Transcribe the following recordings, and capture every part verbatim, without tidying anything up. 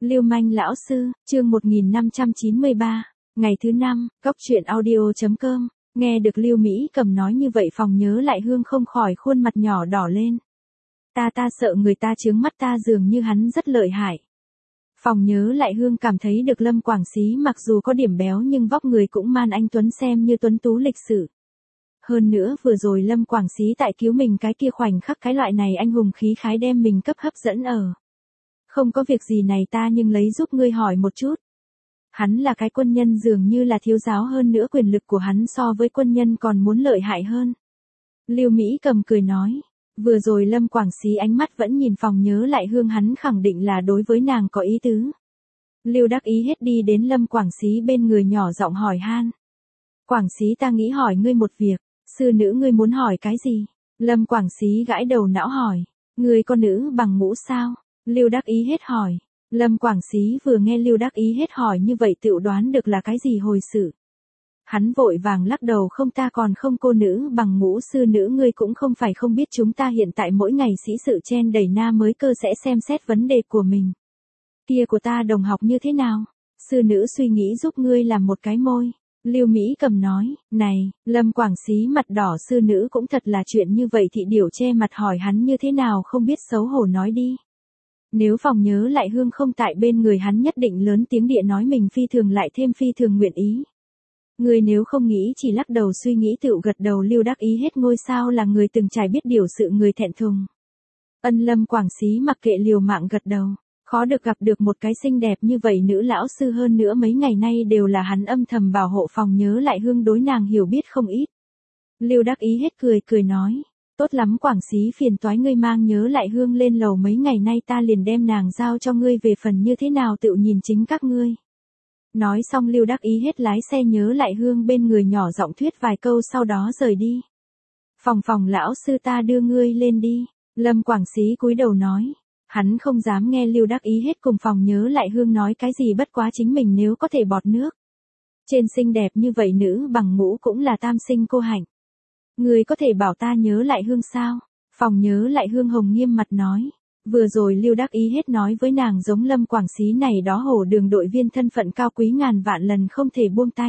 Lưu manh lão sư, chương một nghìn năm trăm chín mươi ba, ngày thứ năm, góc truyện audio chấm com, nghe được Lưu Mỹ Cầm nói như vậy Phòng Nhớ Lại Hương không khỏi khuôn mặt nhỏ đỏ lên. Ta ta sợ người ta chướng mắt ta dường như hắn rất lợi hại. Phòng Nhớ Lại Hương cảm thấy được Lâm Quảng Xí mặc dù có điểm béo nhưng vóc người cũng man anh tuấn xem như tuấn tú lịch sự. Hơn nữa vừa rồi Lâm Quảng Xí tại cứu mình cái kia khoảnh khắc cái loại này anh hùng khí khái đem mình cấp hấp dẫn ở. Không có việc gì này ta nhưng lấy giúp ngươi hỏi một chút. Hắn là cái quân nhân dường như là thiếu giáo hơn nữa quyền lực của hắn so với quân nhân còn muốn lợi hại hơn. Lưu Mỹ Cầm cười nói. Vừa rồi Lâm Quảng Xí ánh mắt vẫn nhìn Phòng Nhớ Lại Hương hắn khẳng định là đối với nàng có ý tứ. Lưu đắc ý hết đi đến Lâm Quảng Xí bên người nhỏ giọng hỏi han. Quảng Xí ta nghĩ hỏi ngươi một việc, sư nữ ngươi muốn hỏi cái gì? Lâm Quảng Xí gãi đầu não hỏi, ngươi có nữ bằng mũ sao? Lưu đắc ý hết hỏi. Lâm Quảng Xí vừa nghe Lưu đắc ý hết hỏi như vậy tự đoán được là cái gì hồi sự. Hắn vội vàng lắc đầu không ta còn không cô nữ bằng mũ sư nữ ngươi cũng không phải không biết chúng ta hiện tại mỗi ngày sĩ sự chen đầy na mới cơ sẽ xem xét vấn đề của mình. Kia của ta đồng học như thế nào? Sư nữ suy nghĩ giúp ngươi làm một cái môi. Lưu Mỹ Cầm nói, này, Lâm Quảng Xí mặt đỏ sư nữ cũng thật là chuyện như vậy thị điểu che mặt hỏi hắn như thế nào không biết xấu hổ nói đi. Nếu Phòng Nhớ Lại Hương không tại bên người hắn nhất định lớn tiếng địa nói mình phi thường lại thêm phi thường nguyện ý. Người nếu không nghĩ chỉ lắc đầu suy nghĩ tựu gật đầu Lưu đắc ý hết ngôi sao là người từng trải biết điều sự người thẹn thùng. Ân Lâm Quảng Xí mặc kệ liều mạng gật đầu, khó được gặp được một cái xinh đẹp như vậy nữ lão sư hơn nữa mấy ngày nay đều là hắn âm thầm bảo hộ Phòng Nhớ Lại Hương đối nàng hiểu biết không ít. Lưu đắc ý hết cười cười nói, tốt lắm Quảng Xí phiền toái ngươi mang Nhớ Lại Hương lên lầu mấy ngày nay ta liền đem nàng giao cho ngươi về phần như thế nào tự nhìn chính các ngươi. Nói xong Lưu đắc ý hết lái xe Nhớ Lại Hương bên người nhỏ giọng thuyết vài câu sau đó rời đi. Phòng phòng lão sư ta đưa ngươi lên đi. Lâm Quảng Xí cúi đầu nói. Hắn không dám nghe Lưu đắc ý hết cùng Phòng Nhớ Lại Hương nói cái gì bất quá chính mình nếu có thể bọt nước. Trên xinh đẹp như vậy nữ bằng mũ cũng là tam sinh cô hạnh. Ngươi có thể bảo ta Nhớ Lại Hương sao? Phòng Nhớ Lại Hương hồng nghiêm mặt nói. Vừa rồi Lưu đắc ý hết nói với nàng giống Lâm Quảng Xí này đó hổ đường đội viên thân phận cao quý ngàn vạn lần không thể buông tay.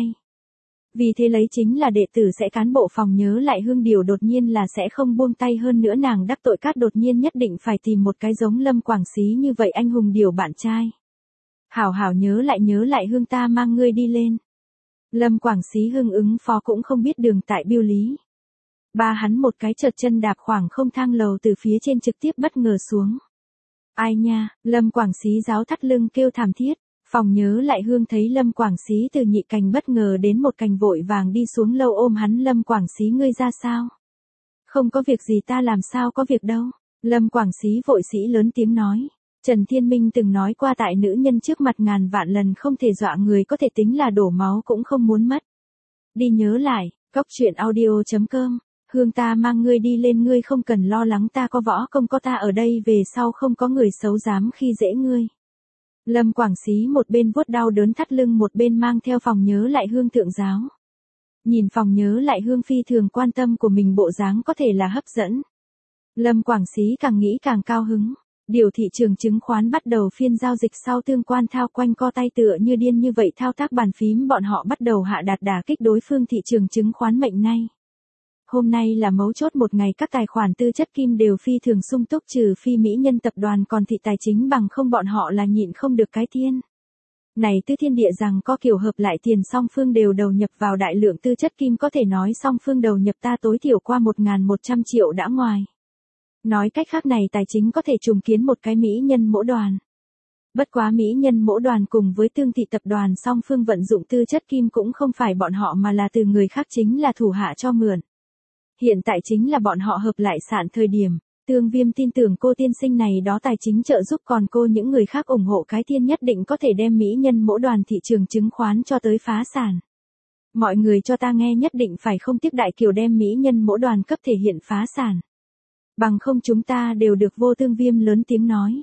Vì thế lấy chính là đệ tử sẽ cán bộ Phòng Nhớ Lại Hương điều đột nhiên là sẽ không buông tay hơn nữa nàng đắc tội cát đột nhiên nhất định phải tìm một cái giống Lâm Quảng Xí như vậy anh hùng điều bạn trai. Hảo hảo nhớ lại nhớ lại Hương ta mang ngươi đi lên. Lâm Quảng Xí hưng ứng phó cũng không biết đường tại Biêu Lý. Ba hắn một cái chợt chân đạp khoảng không thang lầu từ phía trên trực tiếp bất ngờ xuống. Ai nha, Lâm Quảng Xí giáo thắt lưng kêu thảm thiết. Phòng Nhớ Lại Hương thấy Lâm Quảng Xí từ nhị cành bất ngờ đến một cành vội vàng đi xuống lâu ôm hắn Lâm Quảng Xí ngươi ra sao? Không có việc gì ta làm sao có việc đâu. Lâm Quảng Xí vội sĩ lớn tiếng nói. Trần Thiên Minh từng nói qua tại nữ nhân trước mặt ngàn vạn lần không thể dọa người có thể tính là đổ máu cũng không muốn mất. Đi nhớ lại, góc truyện audio chấm com. Hương ta mang ngươi đi lên ngươi không cần lo lắng ta có võ công có ta ở đây về sau không có người xấu dám khi dễ ngươi. Lâm Quảng Xí một bên vuốt đau đớn thắt lưng một bên mang theo Phòng Nhớ Lại Hương thượng giáo. Nhìn Phòng Nhớ Lại Hương phi thường quan tâm của mình bộ dáng có thể là hấp dẫn. Lâm Quảng Xí càng nghĩ càng cao hứng. Điều thị trường chứng khoán bắt đầu phiên giao dịch sau tương quan thao quanh co tay tựa như điên như vậy thao tác bàn phím bọn họ bắt đầu hạ đạt đả kích đối phương thị trường chứng khoán mệnh nay. Hôm nay là mấu chốt một ngày các tài khoản tư chất kim đều phi thường sung túc trừ phi mỹ nhân tập đoàn còn thị tài chính bằng không bọn họ là nhịn không được cái thiên. Này tư thiên địa rằng có kiểu hợp lại tiền song phương đều đầu nhập vào đại lượng tư chất kim có thể nói song phương đầu nhập ta tối thiểu qua một nghìn một trăm triệu đã ngoài. Nói cách khác này tài chính có thể trùng kiến một cái mỹ nhân mỗ đoàn. Bất quá mỹ nhân mỗ đoàn cùng với tương thị tập đoàn song phương vận dụng tư chất kim cũng không phải bọn họ mà là từ người khác chính là thủ hạ cho mượn. Hiện tại chính là bọn họ hợp lại sạn thời điểm, Tương Viêm tin tưởng cô tiên sinh này đó tài chính trợ giúp còn cô những người khác ủng hộ cái tiên nhất định có thể đem mỹ nhân mỗ đoàn thị trường chứng khoán cho tới phá sản. Mọi người cho ta nghe nhất định phải không tiếc đại kiều đem mỹ nhân mỗ đoàn cấp thể hiện phá sản. Bằng không chúng ta đều được vô Tương Viêm lớn tiếng nói.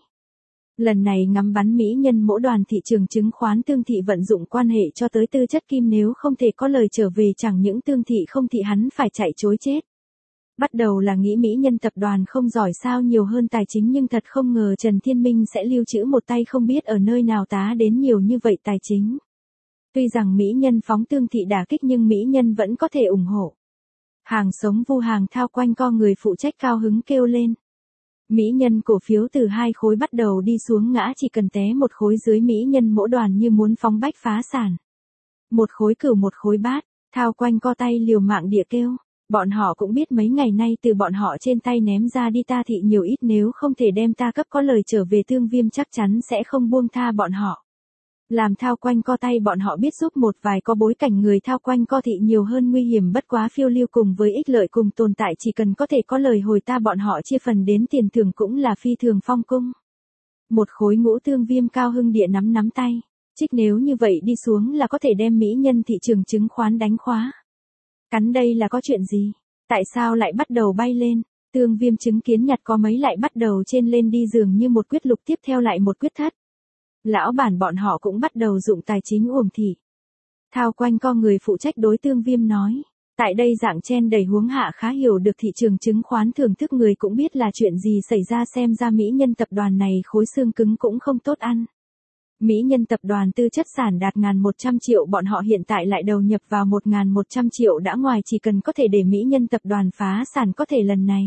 Lần này ngắm bắn mỹ nhân mỗ đoàn thị trường chứng khoán tương thị vận dụng quan hệ cho tới tư chất kim nếu không thể có lời trở về chẳng những tương thị không thị hắn phải chạy chối chết. Bắt đầu là nghĩ mỹ nhân tập đoàn không giỏi sao nhiều hơn tài chính nhưng thật không ngờ Trần Thiên Minh sẽ lưu trữ một tay không biết ở nơi nào tá đến nhiều như vậy tài chính. Tuy rằng mỹ nhân phóng Tương Thị đả kích nhưng mỹ nhân vẫn có thể ủng hộ. Hàng sống Vu Hàng Thao quanh co người phụ trách cao hứng kêu lên. Mỹ nhân cổ phiếu từ hai khối bắt đầu đi xuống ngã chỉ cần té một khối dưới mỹ nhân Mỗ Đoàn như muốn phóng bách phá sản. Một khối cửu một khối bát, Thao quanh co tay liều mạng địa kêu. Bọn họ cũng biết mấy ngày nay từ bọn họ trên tay ném ra đi ta thị nhiều ít nếu không thể đem ta cấp có lời trở về Tương Viêm chắc chắn sẽ không buông tha bọn họ. Làm Thao quanh co tay bọn họ biết giúp một vài có bối cảnh người Thao quanh co thị nhiều hơn nguy hiểm bất quá phiêu lưu cùng với ích lợi cùng tồn tại chỉ cần có thể có lời hồi ta bọn họ chia phần đến tiền thưởng cũng là phi thường phong cung. Một khối ngũ Tương Viêm cao hưng địa nắm nắm tay, trích nếu như vậy đi xuống là có thể đem mỹ nhân thị trường chứng khoán đánh khóa. Cắn đây là có chuyện gì? Tại sao lại bắt đầu bay lên? Tương Viêm chứng kiến nhặt có mấy lại bắt đầu trên lên đi dường như một quyết lục tiếp theo lại một quyết thất. Lão bản bọn họ cũng bắt đầu dụng tài chính uổng thị. Thao quanh co người phụ trách đối Tương Viêm nói. Tại đây dạng chen đầy huống hạ khá hiểu được thị trường chứng khoán thưởng thức người cũng biết là chuyện gì xảy ra xem ra mỹ nhân tập đoàn này khối xương cứng cũng không tốt ăn. Mỹ nhân tập đoàn tư chất sản đạt ngàn một trăm triệu bọn họ hiện tại lại đầu nhập vào một ngàn một trăm triệu đã ngoài chỉ cần có thể để mỹ nhân tập đoàn phá sản có thể lần này.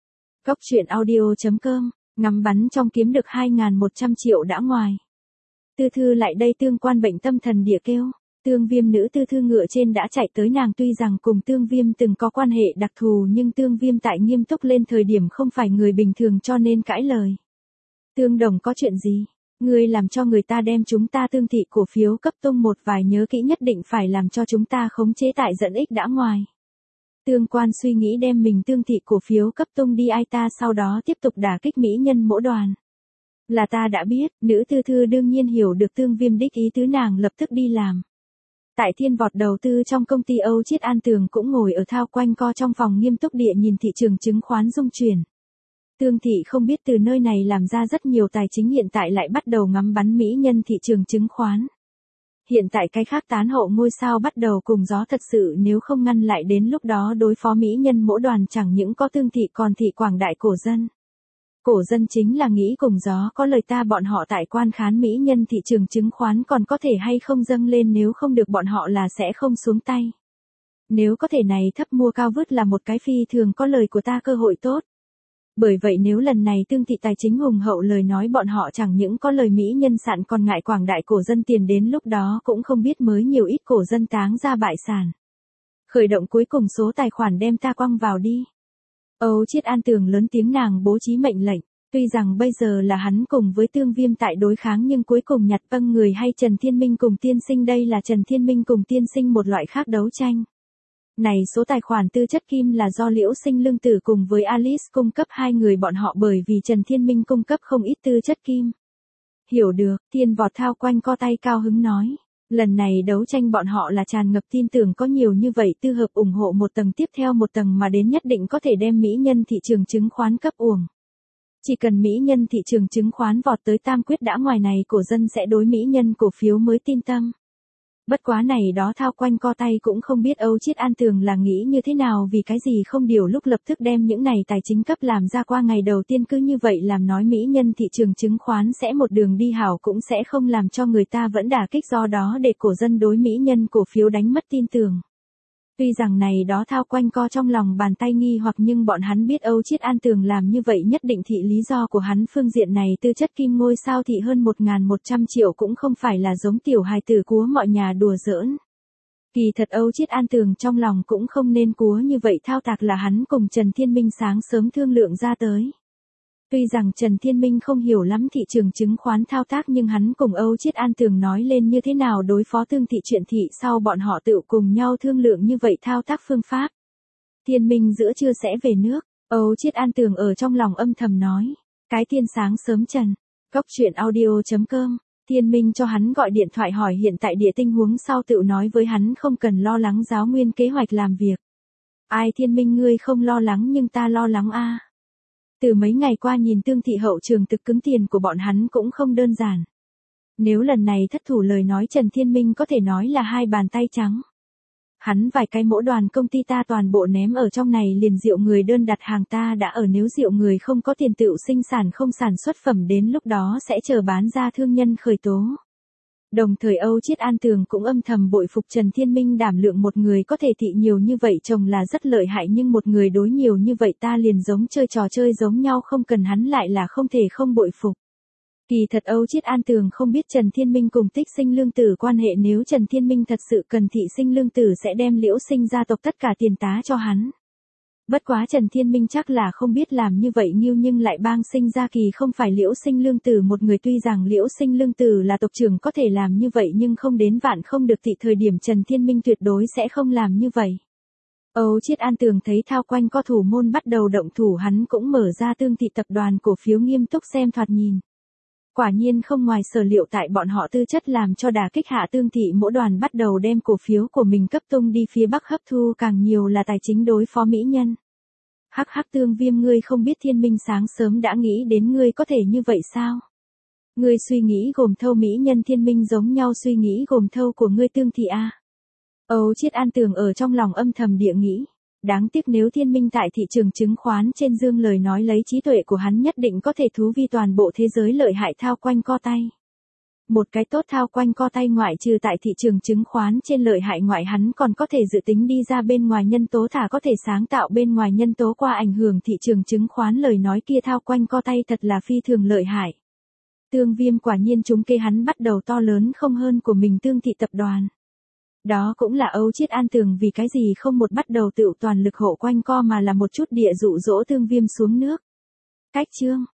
Cốc truyện audio chấm com, ngắm bắn trong kiếm được hai ngàn một trăm triệu đã ngoài. Tư thư lại đây tương quan bệnh tâm thần địa kêu, Tương Viêm nữ tư thư ngựa trên đã chạy tới nàng tuy rằng cùng Tương Viêm từng có quan hệ đặc thù nhưng Tương Viêm tại nghiêm túc lên thời điểm không phải người bình thường cho nên cãi lời. Tương đồng có chuyện gì? Ngươi làm cho người ta đem chúng ta Tương Thị cổ phiếu cấp tung một vài nhớ kỹ nhất định phải làm cho chúng ta khống chế tại dẫn ích đã ngoài. Tương quan suy nghĩ đem mình Tương Thị cổ phiếu cấp tung đi ai ta sau đó tiếp tục đả kích mỹ nhân Mỗ Đoàn. Là ta đã biết, nữ tư thư đương nhiên hiểu được Tương Viêm đích ý tứ nàng lập tức đi làm. Tại Thiên Vọt đầu tư trong công ty Âu Chiết An Tường cũng ngồi ở thao quanh co trong phòng nghiêm túc địa nhìn thị trường chứng khoán rung chuyển. Tương Thị không biết từ nơi này làm ra rất nhiều tài chính hiện tại lại bắt đầu ngắm bắn mỹ nhân thị trường chứng khoán. Hiện tại cái khác tán hộ ngôi sao bắt đầu cùng gió thật sự nếu không ngăn lại đến lúc đó đối phó mỹ nhân Mỗ Đoàn chẳng những có Tương Thị còn thị quảng đại cổ dân. Cổ dân chính là nghĩ cùng gió có lời ta bọn họ tại quan khán mỹ nhân thị trường chứng khoán còn có thể hay không dâng lên nếu không được bọn họ là sẽ không xuống tay. Nếu có thể này thấp mua cao vứt là một cái phi thường có lời của ta cơ hội tốt. Bởi vậy nếu lần này Tương Thị tài chính hùng hậu lời nói bọn họ chẳng những có lời mỹ nhân sạn còn ngại quảng đại cổ dân tiền đến lúc đó cũng không biết mới nhiều ít cổ dân táng ra bại sản. Khởi động cuối cùng số tài khoản đem ta quăng vào đi. Âu Chiết An Tường lớn tiếng nàng bố trí mệnh lệnh, tuy rằng bây giờ là hắn cùng với Tương Viêm tại đối kháng nhưng cuối cùng nhặt vâng người hay Trần Thiên Minh cùng tiên sinh đây là Trần Thiên Minh cùng tiên sinh một loại khác đấu tranh. Này số tài khoản tư chất kim là do Liễu Sinh Lương Tử cùng với Alice cung cấp hai người bọn họ bởi vì Trần Thiên Minh cung cấp không ít tư chất kim. Hiểu được, Thiên Vọt thao quanh co tay cao hứng nói. Lần này đấu tranh bọn họ là tràn ngập tin tưởng có nhiều như vậy tư hợp ủng hộ một tầng tiếp theo một tầng mà đến nhất định có thể đem mỹ nhân thị trường chứng khoán cấp uổng. Chỉ cần mỹ nhân thị trường chứng khoán vọt tới tam quyết đã ngoài này cổ dân sẽ đối mỹ nhân cổ phiếu mới tin tâm. Bất quá này đó thao quanh co tay cũng không biết Âu Chiết An Tường là nghĩ như thế nào vì cái gì không điều lúc lập tức đem những này tài chính cấp làm ra qua ngày đầu tiên cứ như vậy làm nói mỹ nhân thị trường chứng khoán sẽ một đường đi hảo cũng sẽ không làm cho người ta vẫn đả kích do đó để cổ dân đối mỹ nhân cổ phiếu đánh mất tin tưởng. Tuy rằng này đó thao quanh co trong lòng bàn tay nghi hoặc nhưng bọn hắn biết Âu Chiết An Tường làm như vậy nhất định thị lý do của hắn phương diện này tư chất kim ngôi sao thị hơn một ngàn một trăm triệu cũng không phải là giống tiểu hài tử cúa mọi nhà đùa giỡn. Kỳ thật Âu Chiết An Tường trong lòng cũng không nên cúa như vậy thao tác là hắn cùng Trần Thiên Minh sáng sớm thương lượng ra tới. Tuy rằng Trần Thiên Minh không hiểu lắm thị trường chứng khoán thao tác nhưng hắn cùng Âu Chiết An Tường nói lên như thế nào đối phó Tương Thị chuyện thị sau bọn họ tự cùng nhau thương lượng như vậy thao tác phương pháp. Thiên Minh giữa trưa sẽ về nước, Âu Chiết An Tường ở trong lòng âm thầm nói. Cái tiên sáng sớm Trần, cốc truyện audio chấm com, Thiên Minh cho hắn gọi điện thoại hỏi hiện tại địa tình huống sau tự nói với hắn không cần lo lắng giáo nguyên kế hoạch làm việc. Ai Thiên Minh ngươi không lo lắng nhưng ta lo lắng a. Từ mấy ngày qua nhìn Tương Thị hậu trường thực cứng tiền của bọn hắn cũng không đơn giản. Nếu lần này thất thủ lời nói Trần Thiên Minh có thể nói là hai bàn tay trắng. Hắn vài cái mỗ đoàn công ty ta toàn bộ ném ở trong này liền rượu người đơn đặt hàng ta đã ở nếu rượu người không có tiền tựu sinh sản không sản xuất phẩm đến lúc đó sẽ chờ bán ra thương nhân khởi tố. Đồng thời Âu Chiết An Tường cũng âm thầm bội phục Trần Thiên Minh đảm lượng một người có thể thị nhiều như vậy chồng là rất lợi hại nhưng một người đối nhiều như vậy ta liền giống chơi trò chơi giống nhau không cần hắn lại là không thể không bội phục. Kỳ thật Âu Chiết An Tường không biết Trần Thiên Minh cùng Tích Sinh Lương Tử quan hệ nếu Trần Thiên Minh thật sự cần thị Sinh Lương Tử sẽ đem Liễu Sinh gia tộc tất cả tiền tá cho hắn. Bất quá Trần Thiên Minh chắc là không biết làm như vậy nghiêu nhưng lại bang Sinh gia kỳ không phải Liễu Sinh Lương Tử một người tuy rằng Liễu Sinh Lương Tử là tộc trưởng có thể làm như vậy nhưng không đến vạn không được thị thời điểm Trần Thiên Minh tuyệt đối sẽ không làm như vậy. Âu Chiết An Tường thấy thao quanh co thủ môn bắt đầu động thủ hắn cũng mở ra Tương Thị tập đoàn cổ phiếu nghiêm túc xem thoạt nhìn. Quả nhiên không ngoài sở liệu tại bọn họ tư chất làm cho đả kích hạ Tương Thị mỗi đoàn bắt đầu đem cổ phiếu của mình cấp tung đi phía Bắc hấp thu càng nhiều là tài chính đối phó mỹ nhân. Hắc hắc Tương Viêm ngươi không biết Thiên Minh sáng sớm đã nghĩ đến ngươi có thể như vậy sao? Ngươi suy nghĩ gồm thâu mỹ nhân Thiên Minh giống nhau suy nghĩ gồm thâu của ngươi Tương Thị a. Âu Chiết An Tường ở trong lòng âm thầm địa nghĩ. Đáng tiếc nếu Thiên Minh tại thị trường chứng khoán trên dương lời nói lấy trí tuệ của hắn nhất định có thể thú vi toàn bộ thế giới lợi hại thao quanh co tay. Một cái tốt thao quanh co tay ngoại trừ tại thị trường chứng khoán trên lợi hại ngoại hắn còn có thể dự tính đi ra bên ngoài nhân tố thả có thể sáng tạo bên ngoài nhân tố qua ảnh hưởng thị trường chứng khoán lời nói kia thao quanh co tay thật là phi thường lợi hại. Tương Viêm quả nhiên chúng kê hắn bắt đầu to lớn không hơn của mình Tương Thị tập đoàn. Đó cũng là Âu Chiết An Tường vì cái gì không một bắt đầu tựu toàn lực hộ quanh co mà là một chút địa dụ dỗ Tương Viêm xuống nước. Cách chương